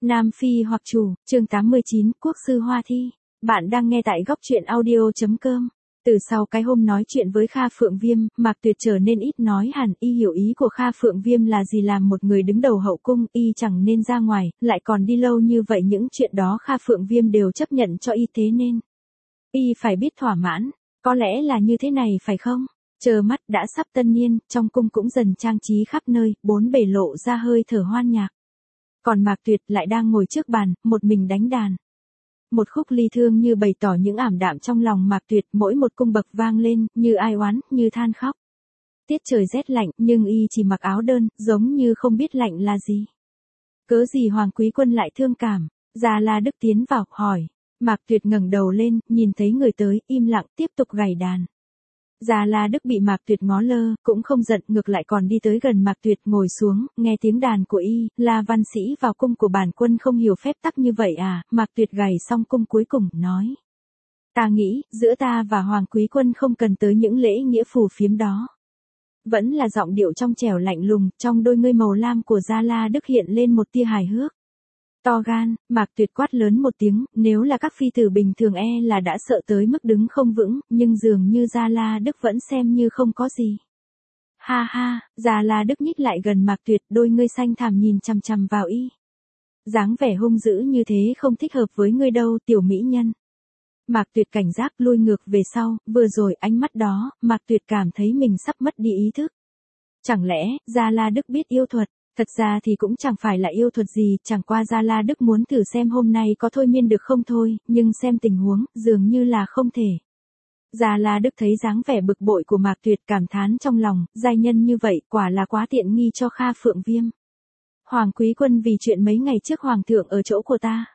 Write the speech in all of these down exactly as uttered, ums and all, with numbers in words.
Nam Phi hoặc chủ, chương tám mươi chín, Quốc sư Hoa Thi. Bạn đang nghe tại góc truyện audio.com. Từ sau cái hôm nói chuyện với Kha Phượng Viêm, Mạc Tuyệt trở nên ít nói hẳn. Y hiểu ý của Kha Phượng Viêm là gì, làm một người đứng đầu hậu cung, y chẳng nên ra ngoài, lại còn đi lâu như vậy. Những chuyện đó Kha Phượng Viêm đều chấp nhận cho y, thế nên y phải biết thỏa mãn. Có lẽ là như thế này phải không? Chờ mắt đã sắp tân niên, trong cung cũng dần trang trí khắp nơi, bốn bề lộ ra hơi thở hoan nhạc. Còn Mạc Tuyệt lại đang ngồi trước bàn, một mình đánh đàn. Một khúc ly thương như bày tỏ những ảm đạm trong lòng Mạc Tuyệt, mỗi một cung bậc vang lên, như ai oán, như than khóc. Tiết trời rét lạnh, nhưng y chỉ mặc áo đơn, giống như không biết lạnh là gì. Cớ gì Hoàng Quý Quân lại thương cảm? Già La Đức tiến vào, hỏi. Mạc Tuyệt ngẩng đầu lên, nhìn thấy người tới, im lặng, tiếp tục gảy đàn. Già La Đức bị Mạc Tuyệt ngó lơ, cũng không giận, ngược lại còn đi tới gần Mạc Tuyệt, ngồi xuống, nghe tiếng đàn của y. La văn sĩ vào cung của bản quân không hiểu phép tắc như vậy à? Mạc Tuyệt gảy xong cung cuối cùng, nói. Ta nghĩ, giữa ta và Hoàng Quý Quân không cần tới những lễ nghĩa phù phiếm đó. Vẫn là giọng điệu trong trẻo lạnh lùng, trong đôi ngươi màu lam của Gia La Đức hiện lên một tia hài hước. To gan, Mạc Tuyệt quát lớn một tiếng, nếu là các phi tử bình thường e là đã sợ tới mức đứng không vững, nhưng dường như Gia La Đức vẫn xem như không có gì. Ha ha, Gia La Đức nhích lại gần Mạc Tuyệt, đôi ngươi xanh thẳm nhìn chằm chằm vào y. Dáng vẻ hung dữ như thế không thích hợp với ngươi đâu, tiểu mỹ nhân. Mạc Tuyệt cảnh giác lui ngược về sau, vừa rồi ánh mắt đó, Mạc Tuyệt cảm thấy mình sắp mất đi ý thức. Chẳng lẽ, Gia La Đức biết yêu thuật? Thật ra thì cũng chẳng phải là yêu thuật gì, chẳng qua Gia La Đức muốn thử xem hôm nay có thôi miên được không thôi, nhưng xem tình huống, dường như là không thể. Gia La Đức thấy dáng vẻ bực bội của Mạc Tuyệt, cảm thán trong lòng, giai nhân như vậy, quả là quá tiện nghi cho Kha Phượng Viêm. Hoàng Quý Quân vì chuyện mấy ngày trước Hoàng thượng ở chỗ của ta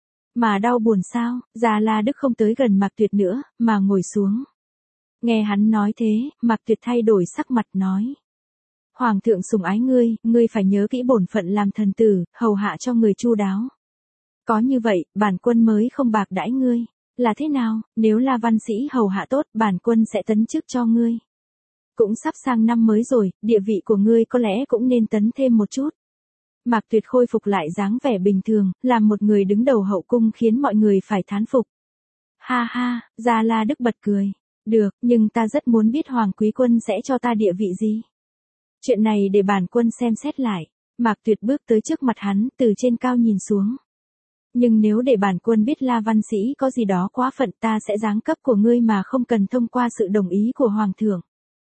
mà đau buồn sao? Gia La Đức không tới gần Mạc Tuyệt nữa, mà ngồi xuống. Nghe hắn nói thế, Mạc Tuyệt thay đổi sắc mặt, nói. Hoàng thượng sủng ái ngươi, ngươi phải nhớ kỹ bổn phận làm thần tử, hầu hạ cho người chu đáo. Có như vậy, bản quân mới không bạc đãi ngươi. Là thế nào, nếu là văn sĩ hầu hạ tốt, bản quân sẽ tấn chức cho ngươi. Cũng sắp sang năm mới rồi, địa vị của ngươi có lẽ cũng nên tấn thêm một chút. Mạc Tuyệt khôi phục lại dáng vẻ bình thường, làm một người đứng đầu hậu cung khiến mọi người phải thán phục. Ha ha, Gia La Đức bật cười. Được, nhưng ta rất muốn biết Hoàng Quý Quân sẽ cho ta địa vị gì. Chuyện này để bản quân xem xét lại. Mạc Tuyệt bước tới trước mặt hắn, từ trên cao nhìn xuống. Nhưng nếu để bản quân biết La văn sĩ có gì đó quá phận, ta sẽ giáng cấp của ngươi mà không cần thông qua sự đồng ý của Hoàng thượng.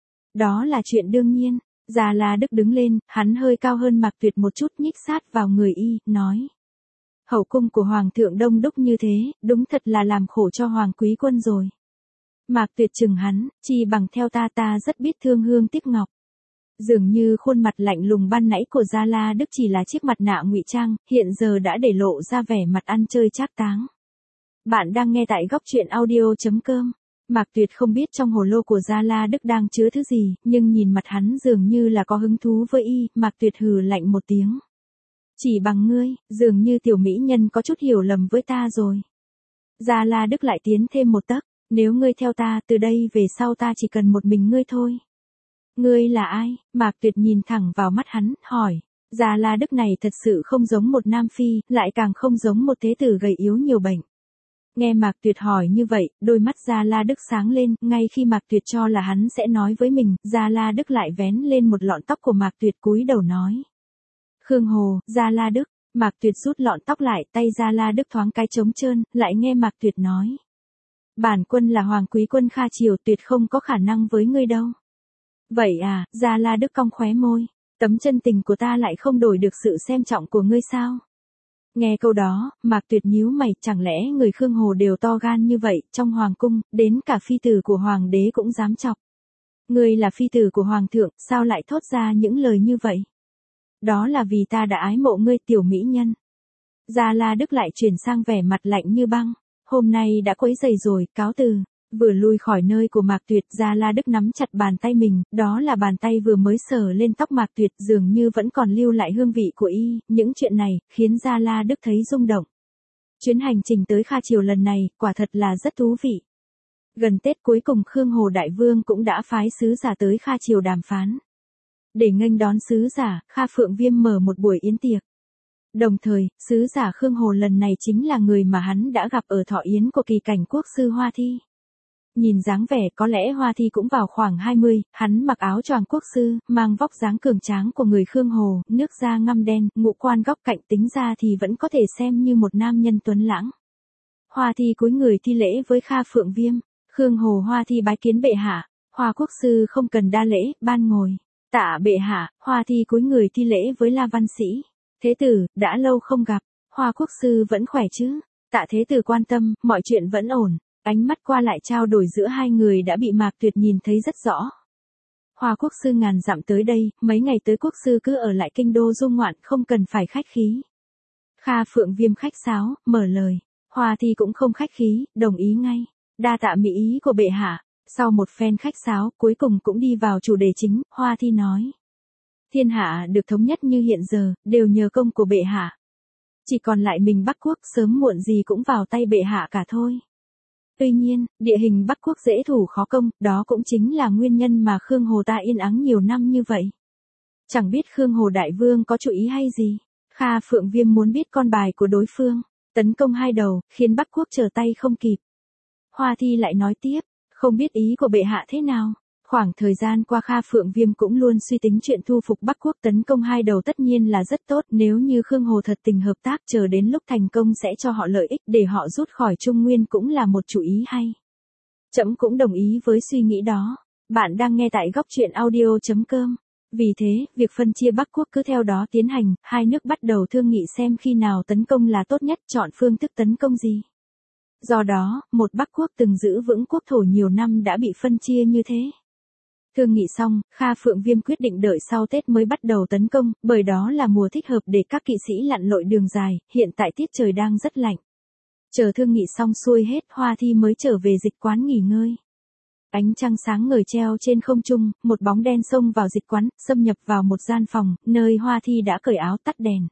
Đó là chuyện đương nhiên. Già La Đức đứng lên, hắn hơi cao hơn Mạc Tuyệt một chút, nhích sát vào người y, nói. Hậu cung của Hoàng thượng đông đúc như thế, đúng thật là làm khổ cho Hoàng Quý Quân rồi. Mạc Tuyệt chừng hắn, chi bằng theo ta, ta rất biết thương hương tiếc ngọc. Dường như khuôn mặt lạnh lùng ban nãy của Gia La Đức chỉ là chiếc mặt nạ ngụy trang, hiện giờ đã để lộ ra vẻ mặt ăn chơi trác táng. Bạn đang nghe tại góc truyện audio.com. Mạc Tuyệt không biết trong hồ lô của Gia La Đức đang chứa thứ gì, nhưng nhìn mặt hắn dường như là có hứng thú với y, Mạc Tuyệt hừ lạnh một tiếng. Chỉ bằng ngươi, dường như tiểu mỹ nhân có chút hiểu lầm với ta rồi. Gia La Đức lại tiến thêm một tấc, nếu ngươi theo ta, từ đây về sau ta chỉ cần một mình ngươi thôi. Ngươi là ai? Mạc Tuyệt nhìn thẳng vào mắt hắn, hỏi. Gia La Đức này thật sự không giống một nam phi, lại càng không giống một thế tử gầy yếu nhiều bệnh. Nghe Mạc Tuyệt hỏi như vậy, đôi mắt Gia La Đức sáng lên, ngay khi Mạc Tuyệt cho là hắn sẽ nói với mình, Gia La Đức lại vén lên một lọn tóc của Mạc Tuyệt, cúi đầu nói. Khương Hồ, Gia La Đức. Mạc Tuyệt rút lọn tóc lại, tay Gia La Đức thoáng cái trống trơn, lại nghe Mạc Tuyệt nói. Bản quân là Hoàng Quý Quân Kha Triều, tuyệt không có khả năng với ngươi đâu. Vậy à, Gia La Đức cong khóe môi, tấm chân tình của ta lại không đổi được sự xem trọng của ngươi sao? Nghe câu đó, Mạc Tuyệt nhíu mày, chẳng lẽ người Khương Hồ đều to gan như vậy, trong hoàng cung, đến cả phi tử của hoàng đế cũng dám chọc. Ngươi là phi tử của hoàng thượng, sao lại thốt ra những lời như vậy? Đó là vì ta đã ái mộ ngươi, tiểu mỹ nhân. Gia La Đức lại chuyển sang vẻ mặt lạnh như băng, hôm nay đã quấy rầy rồi, cáo từ. Vừa lui khỏi nơi của Mạc Tuyệt, Gia La Đức nắm chặt bàn tay mình, đó là bàn tay vừa mới sờ lên tóc Mạc Tuyệt, dường như vẫn còn lưu lại hương vị của y, những chuyện này, khiến Gia La Đức thấy rung động. Chuyến hành trình tới Kha Triều lần này, quả thật là rất thú vị. Gần Tết cuối cùng Khương Hồ Đại Vương cũng đã phái sứ giả tới Kha Triều đàm phán. Để nghênh đón sứ giả, Kha Phượng Viêm mở một buổi yến tiệc. Đồng thời, sứ giả Khương Hồ lần này chính là người mà hắn đã gặp ở thọ yến của kỳ cảnh quốc sư Hoa Thi. Nhìn dáng vẻ có lẽ Hoa Thi cũng vào khoảng hai mươi, hắn mặc áo choàng quốc sư, mang vóc dáng cường tráng của người Khương Hồ, nước da ngăm đen, ngũ quan góc cạnh tính ra thì vẫn có thể xem như một nam nhân tuấn lãng. Hoa Thi cúi người thi lễ với Kha Phượng Viêm, Khương Hồ Hoa Thi bái kiến bệ hạ, Hoa quốc sư không cần đa lễ, ban ngồi. Tạ bệ hạ, Hoa Thi cúi người thi lễ với La Văn Sĩ. Thế tử, đã lâu không gặp, Hoa quốc sư vẫn khỏe chứ? Tạ thế tử quan tâm, mọi chuyện vẫn ổn. Ánh mắt qua lại trao đổi giữa hai người đã bị Mạc Tuyệt nhìn thấy rất rõ. Hoa quốc sư ngàn dặm tới đây, mấy ngày tới quốc sư cứ ở lại kinh đô du ngoạn không cần phải khách khí. Kha Phượng Viêm khách sáo, mở lời. Hoa Thi cũng không khách khí, đồng ý ngay. Đa tạ mỹ ý của bệ hạ. Sau một phen khách sáo, cuối cùng cũng đi vào chủ đề chính, Hoa Thi nói. Thiên hạ được thống nhất như hiện giờ, đều nhờ công của bệ hạ. Chỉ còn lại mình Bắc Quốc sớm muộn gì cũng vào tay bệ hạ cả thôi. Tuy nhiên, địa hình Bắc Quốc dễ thủ khó công, đó cũng chính là nguyên nhân mà Khương Hồ ta yên ắng nhiều năm như vậy. Chẳng biết Khương Hồ Đại Vương có chủ ý hay gì. Kha Phượng Viêm muốn biết con bài của đối phương, tấn công hai đầu, khiến Bắc Quốc trở tay không kịp. Hoa Thi lại nói tiếp, không biết ý của bệ hạ thế nào. Khoảng thời gian qua Kha Phượng Viêm cũng luôn suy tính chuyện thu phục Bắc Quốc tấn công hai đầu tất nhiên là rất tốt, nếu như Khương Hồ thật tình hợp tác chờ đến lúc thành công sẽ cho họ lợi ích để họ rút khỏi Trung Nguyên cũng là một chủ ý hay. Trẫm cũng đồng ý với suy nghĩ đó. Bạn đang nghe tại góc truyện audio chấm com. Vì thế, việc phân chia Bắc Quốc cứ theo đó tiến hành, hai nước bắt đầu thương nghị xem khi nào tấn công là tốt nhất, chọn phương thức tấn công gì. Do đó, một Bắc Quốc từng giữ vững quốc thổ nhiều năm đã bị phân chia như thế. Thương nghị xong, Kha Phượng Viêm quyết định đợi sau Tết mới bắt đầu tấn công, bởi đó là mùa thích hợp để các kỵ sĩ lặn lội đường dài, hiện tại tiết trời đang rất lạnh. Chờ thương nghị xong xuôi hết, Hoa Thi mới trở về dịch quán nghỉ ngơi. Ánh trăng sáng ngời treo trên không trung, một bóng đen xông vào dịch quán, xâm nhập vào một gian phòng, nơi Hoa Thi đã cởi áo tắt đèn.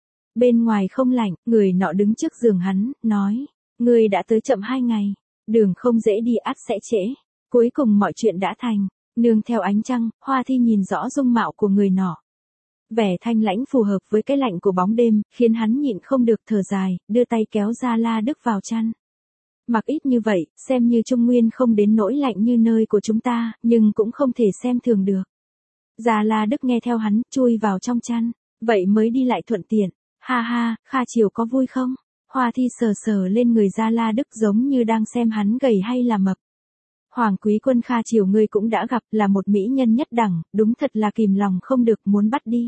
Bên ngoài không lạnh, người nọ đứng trước giường hắn, nói, ngươi đã tới chậm hai ngày, đường không dễ đi ắt sẽ trễ. Cuối cùng mọi chuyện đã thành. Nương theo ánh trăng, Hoa Thi nhìn rõ dung mạo của người nọ. Vẻ thanh lãnh phù hợp với cái lạnh của bóng đêm, khiến hắn nhịn không được thở dài, đưa tay kéo Gia La Đức vào chăn. Mặc ít như vậy, xem như Trung Nguyên không đến nỗi lạnh như nơi của chúng ta, nhưng cũng không thể xem thường được. Gia La Đức nghe theo hắn, chui vào trong chăn, vậy mới đi lại thuận tiện. Ha ha, Kha Triều có vui không? Hoa Thi sờ sờ lên người Gia La Đức giống như đang xem hắn gầy hay là mập. Hoàng quý quân Kha Triều ngươi cũng đã gặp, là một mỹ nhân nhất đẳng, đúng thật là kìm lòng không được muốn bắt đi.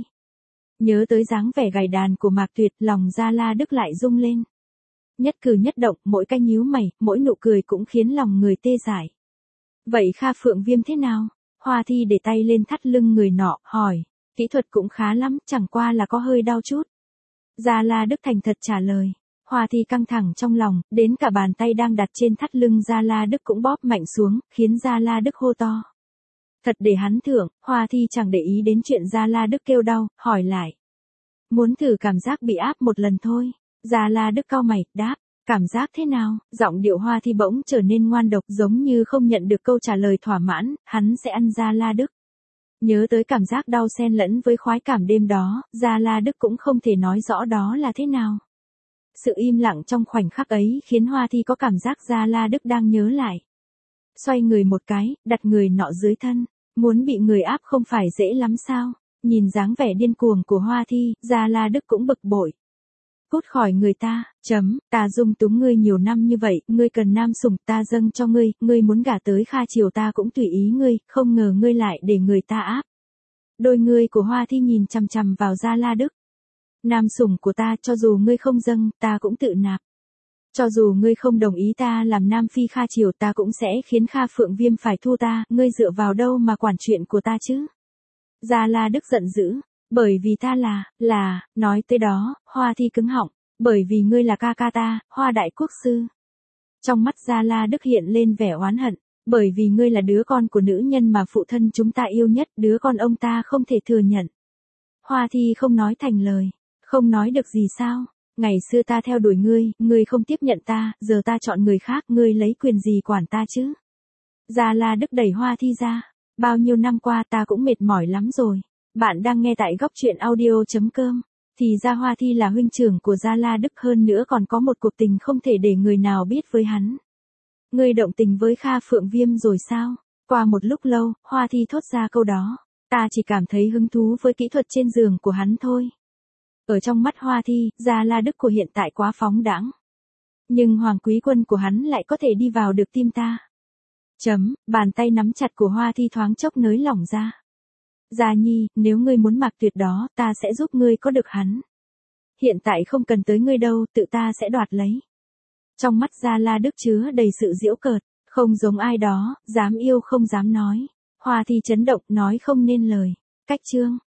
Nhớ tới dáng vẻ gầy đàn của Mạc Tuyệt, lòng Gia La Đức lại rung lên. Nhất cử nhất động, mỗi cái nhíu mày, mỗi nụ cười cũng khiến lòng người tê dại. Vậy Kha Phượng Viêm thế nào? Hoa Thi để tay lên thắt lưng người nọ, hỏi. Kỹ thuật cũng khá lắm, chẳng qua là có hơi đau chút. Gia La Đức thành thật trả lời. Hoa Thi căng thẳng trong lòng, đến cả bàn tay đang đặt trên thắt lưng Gia La Đức cũng bóp mạnh xuống, khiến Gia La Đức hô to. Thật để hắn thưởng, Hoa Thi chẳng để ý đến chuyện Gia La Đức kêu đau, hỏi lại. Muốn thử cảm giác bị áp một lần thôi. Gia La Đức cau mày, đáp. Cảm giác thế nào? Giọng điệu Hoa Thi bỗng trở nên ngoan độc, giống như không nhận được câu trả lời thỏa mãn, hắn sẽ ăn Gia La Đức. Nhớ tới cảm giác đau xen lẫn với khoái cảm đêm đó, Gia La Đức cũng không thể nói rõ đó là thế nào. Sự im lặng trong khoảnh khắc ấy khiến Hoa Thi có cảm giác Gia La Đức đang nhớ lại. Xoay người một cái, đặt người nọ dưới thân. Muốn bị người áp không phải dễ lắm sao? Nhìn dáng vẻ điên cuồng của Hoa Thi, Gia La Đức cũng bực bội. Cút khỏi người ta, chấm, ta dung túng ngươi nhiều năm như vậy, ngươi cần nam sủng ta dâng cho ngươi, ngươi muốn gả tới Kha Triều ta cũng tùy ý ngươi, không ngờ ngươi lại để người ta áp. Đôi ngươi của Hoa Thi nhìn chằm chằm vào Gia La Đức. Nam sủng của ta, cho dù ngươi không dâng, ta cũng tự nạp. Cho dù ngươi không đồng ý ta làm Nam Phi Kha Triều, ta cũng sẽ khiến Kha Phượng Viêm phải thua ta, ngươi dựa vào đâu mà quản chuyện của ta chứ? Gia La Đức giận dữ, bởi vì ta là, là, nói tới đó, Hoa Thi cứng họng, bởi vì ngươi là ca ca ta, Hoa Đại Quốc Sư. Trong mắt Gia La Đức hiện lên vẻ oán hận, bởi vì ngươi là đứa con của nữ nhân mà phụ thân chúng ta yêu nhất, đứa con ông ta không thể thừa nhận. Hoa Thi không nói thành lời. Không nói được gì sao? Ngày xưa ta theo đuổi ngươi, ngươi không tiếp nhận ta, giờ ta chọn người khác, ngươi lấy quyền gì quản ta chứ? Gia La Đức đẩy Hoa Thi ra. Bao nhiêu năm qua ta cũng mệt mỏi lắm rồi. Bạn đang nghe tại góc truyện audio chấm com. Thì ra Hoa Thi là huynh trưởng của Gia La Đức, hơn nữa còn có một cuộc tình không thể để người nào biết với hắn. Ngươi động tình với Kha Phượng Viêm rồi sao? Qua một lúc lâu, Hoa Thi thốt ra câu đó. Ta chỉ cảm thấy hứng thú với kỹ thuật trên giường của hắn thôi. Ở trong mắt Hoa Thi, Gia La Đức của hiện tại quá phóng đãng. Nhưng Hoàng Quý Quân của hắn lại có thể đi vào được tim ta. Chấm, bàn tay nắm chặt của Hoa Thi thoáng chốc nới lỏng ra. Gia Nhi, nếu ngươi muốn Mạc Tuyệt đó, ta sẽ giúp ngươi có được hắn. Hiện tại không cần tới ngươi đâu, tự ta sẽ đoạt lấy. Trong mắt Gia La Đức chứa đầy sự giễu cợt, không giống ai đó, dám yêu không dám nói. Hoa Thi chấn động, nói không nên lời. Cách chương.